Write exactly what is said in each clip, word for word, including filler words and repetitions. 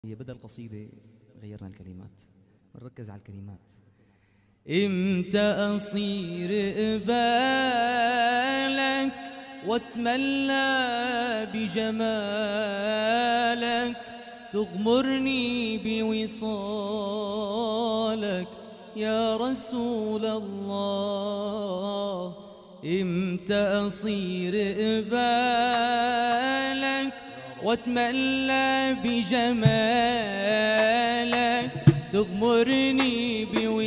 هي بدل القصيدة غيرنا الكلمات، نركز على الكلمات. امتى أصير قبالك واتملى بجمالك، تغمرني بوصالك يا رسول الله. امتى أصير قبالك واتملى بجمالك، تغمرني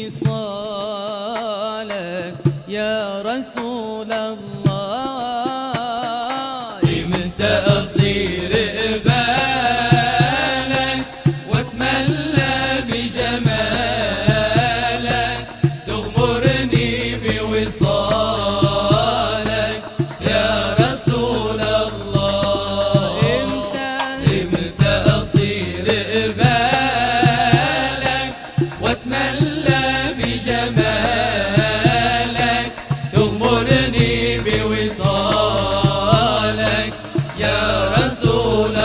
بوصالك يا رسول الله. امتى أصير قبالك واتملى بجمالك، تغمرني بوصالك يا رسول الله. امتى امتى أصير قبالك واتملى بجمالك، تغمرني بوصالك يا رسول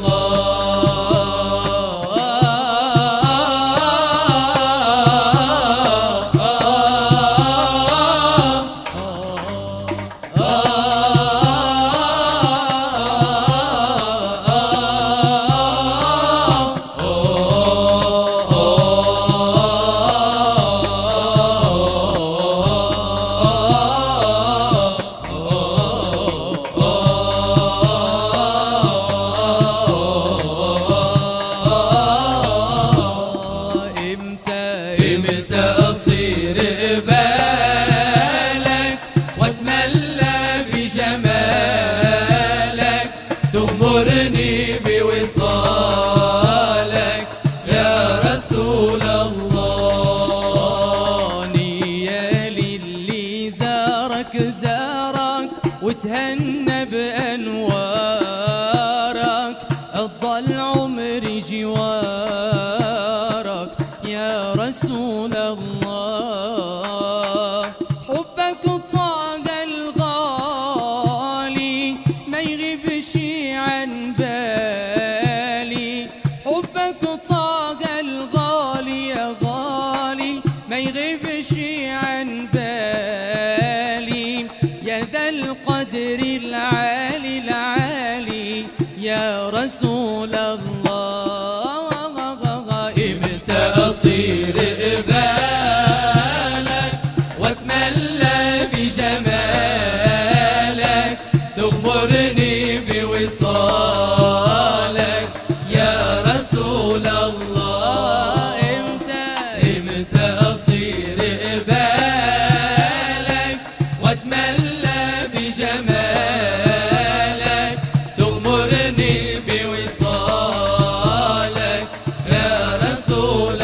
تغمرني بوصالك يا رسول الله. نيالي اللي زارك زارك وتهنى بأنوارك، أضل عمري جوارك يا رسول الله. حبك طاق الغالي ما يغيبش عن بالي، حبك طاق الغالي يا غالي ما يغيبش عن بالي، يا ذا القدر العالي العالي يا رسول الله. امتى أصير قبالك واتملى بجمالك، تغمرني بوصالك يا رسول الله. امتى امتى أصير قبالك واتملى بجمالك، تغمرني بوصالك يا رسول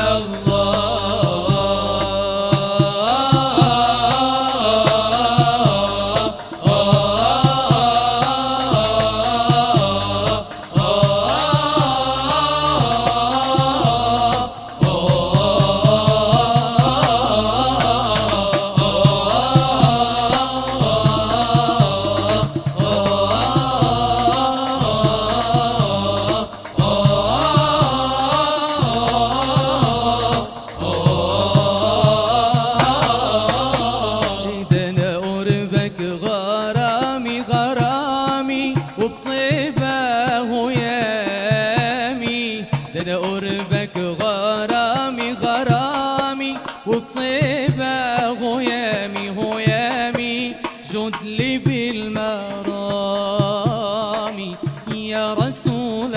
غرامي غرامي وبطيبه ويامي، ده انا قربك غرامي غرامي وبطيبه ويامي ويامي، جد لي بالمرامي يا رسول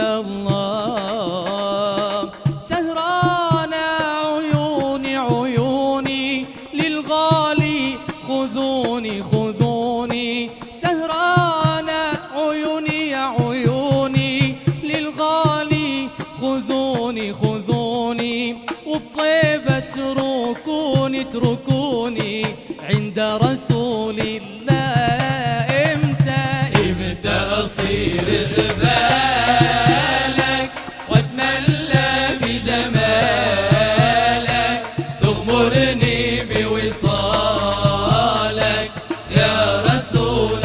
الله. سهرانة عيوني عيوني للغالي خذوني خذوني، سهرانة عيوني يا عيوني للغالي خذوني خذوني، وبطيبة اتركوني اتركوني عند رسول الله. امتى امتى أصير قبالك واتملى بجمالك، تغمرني بوصالك يا رسول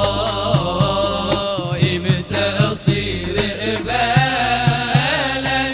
الله. امتى أصير قبالك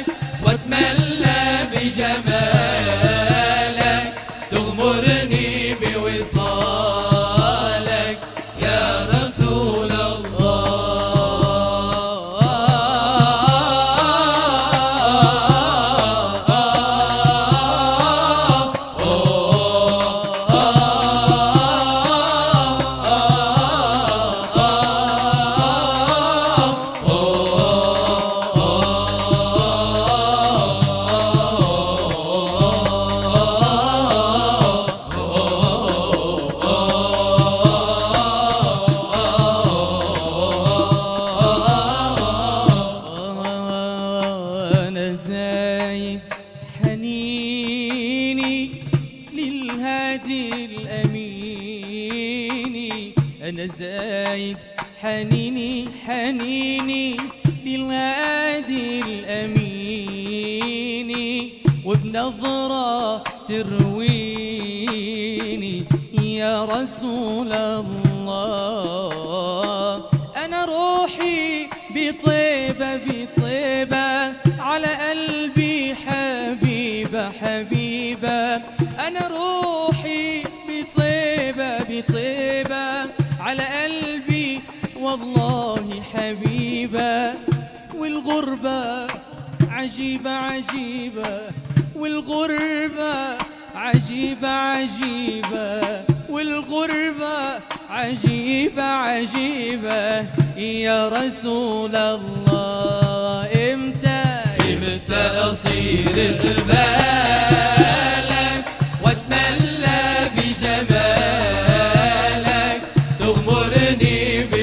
زايد حنيني للهادي الأمين، أنا زايد حنيني حنيني للهادي الأمين، وبنظرة ترويني يا رسول الله. أنا روحي بطيبة بطيبة على قلبي حبيبة حبيبة، أنا روحي بطيبة بطيبة على قلبي والله حبيبة. والغربة عجيبة عجيبة، والغربة عجيبة عجيبة، والغربة عجيبة عجيبة يا رسول الله. امتى امتى اصير قبالك واتملى بجمالك، تغمرني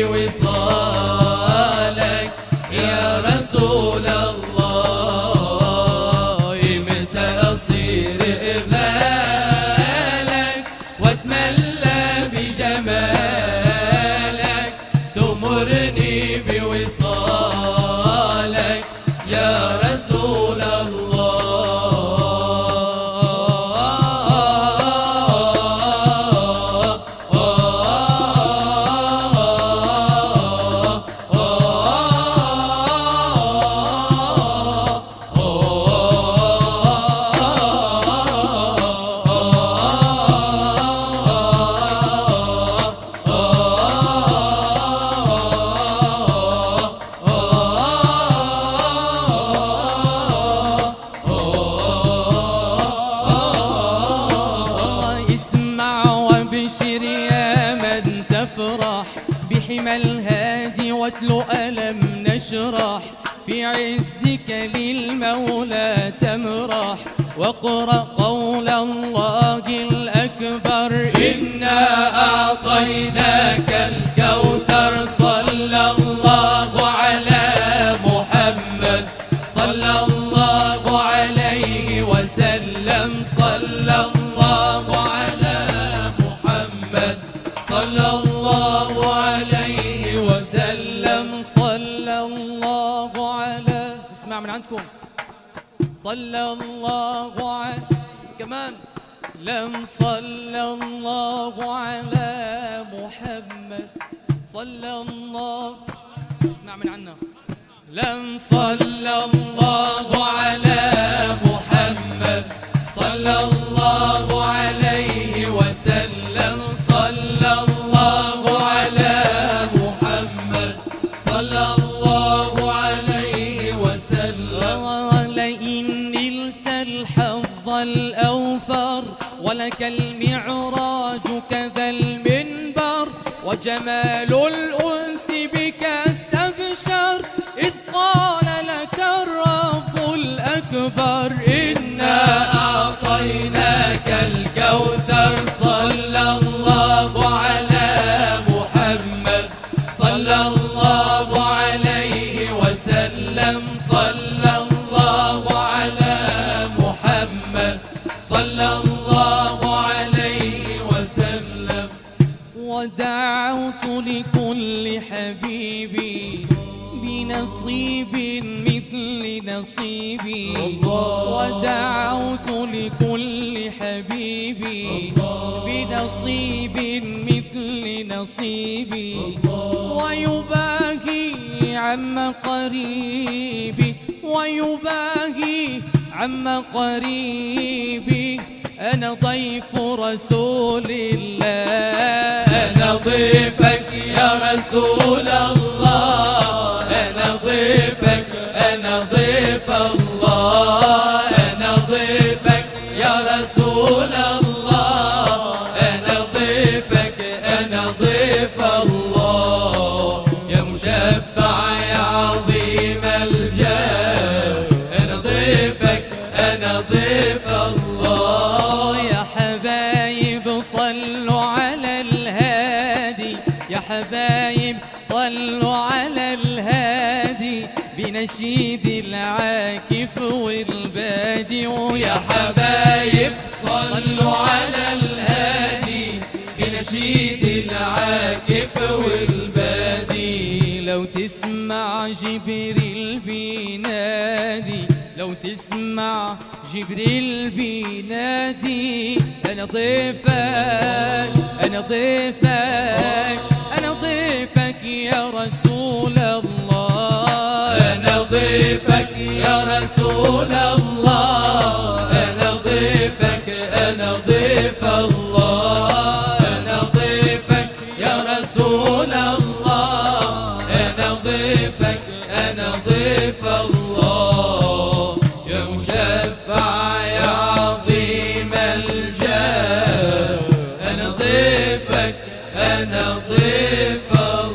بوصالك يا رسول الله. امتى اصير قبالك واتملى بجمالك، تغمرني بوصالك يا رسول الله. بحمى الهادي واتلو ألم نشرح، في عزك للمولى تمرح، واقرأ قول الله الأكبر إنا أعطيناك الكوثر. صلى الله على محمد صلى الله عليه وسلم، صلى الله على محمد صلى الله عليه وسلم، صلى الله على، اسمع من عندكم، صلى الله على كمان لم، صلى الله على محمد صلى الله، اسمع من عنا لم، صلى الله على محمد صلى الله عليه وسلم، صلى الله على محمد صلى الله عليه وسلم. لئن نلت الحظ الأوفر ولك المعراج كذا المنبر، وجمال الأنس بك استبشر، إذ قال لك الرب الأكبر إنا أعطيناك الكوثر. صلى الله على محمد صلى الله عليه وسلم، صلى الله على محمد صلى الله عليه وسلم. ودعوت لكل حبيبي بنصيب مثل نصيبي، ودعوت لكل حبيبي بنصيب مثل نصيبي، ويباهي عم قريبي، ويباهي عم قريبي، أنا ضيف رسول الله. أنا ضيفك يا رسول الله، أنا ضيفك أنا ضيف الله، أنا ضيفك يا رسول الله، أنا ضيفك أنا ضيف الله، يا مشفع يا عظيم الجاه، أنا ضيفك أنا ضيف الله. يا حبايب صلوا على الهادي، يا حبايب صلوا على الهادي، بنا بنشيد العاكف والبادي. ويا حبايب صلوا على الهادي بنشيد العاكف والبادي. لو تسمع جبريل بينادي، لو تسمع جبريل بينادي، أنا ضيفك أنا ضيفك أنا ضيفك يا رسول الله. أنا ضيفك يا رسول الله. أنا ضيفك أنا ضيف الله. أنا ضيفك يا رسول الله. أنا ضيفك أنا ضيف الله. يا مشفع يا عظيم الجاه، أنا ضيفك أنا ضيف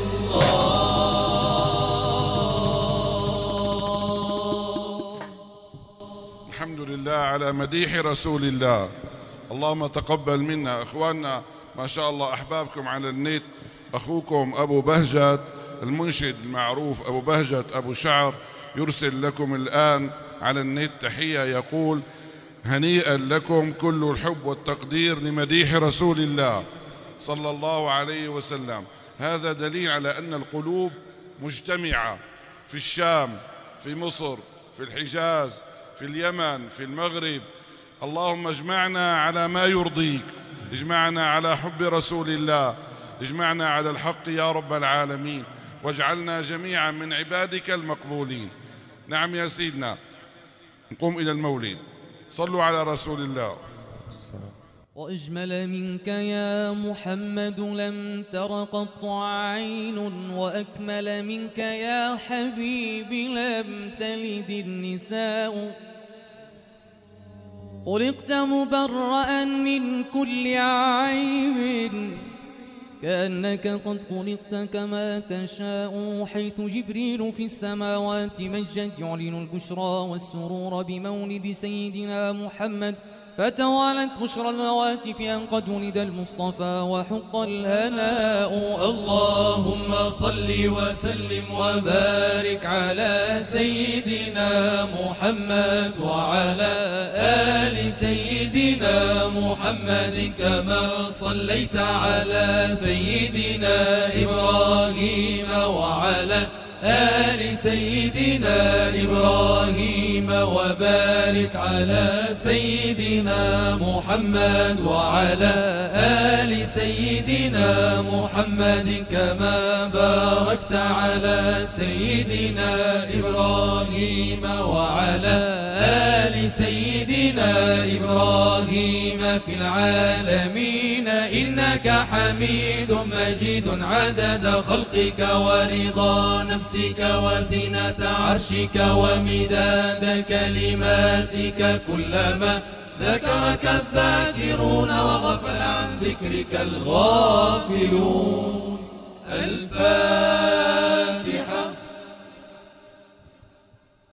الله. الحمد لله على مديح رسول الله. اللهم تقبل منا. اخواننا ما شاء الله احبابكم على النت، اخوكم ابو بهجت المنشد المعروف ابو بهجت ابو شعر يرسل لكم الان على النت تحيه، يقول: هنيئا لكم كل الحب والتقدير لمديح رسول الله صلى الله عليه وسلم. هذا دليل على أن القلوب مجتمعة في الشام، في مصر، في الحجاز، في اليمن، في المغرب. اللهم اجمعنا على ما يرضيك، اجمعنا على حب رسول الله، اجمعنا على الحق يا رب العالمين، واجعلنا جميعا من عبادك المقبولين. نعم يا سيدنا، نقوم إلى المولد. صلوا على رسول الله. وأجمل منك يا محمد لم تر قط عين، وأكمل منك يا حبيبي لم تلد النساء. خلقت مبرأ من كل عيب، كأنك قد خلقت كما تشاء. حيث جبريل في السماوات مجد يعلن البشرى والسرور بمولد سيدنا محمد، فتوالت بشرى الهواتف أن قد ولد المصطفى وحق الهناء. اللهم صل وسلم وبارك على سيدنا محمد وعلى آل سيدنا محمد، كما صليت على سيدنا إبراهيم وعلى آل سيدنا إبراهيم، وبارك على سيدنا محمد وعلى آل سيدنا محمد، كما باركت على سيدنا إبراهيم وعلى آل سيدنا إبراهيم في العالمين إنك حميد مجيد. عدد خلقك ورضا نفسك وزنة عرشك ومداد كلماتك، كلما ذكرك الذاكرون وغفل عن ذكرك الغافلون. الفاتحة.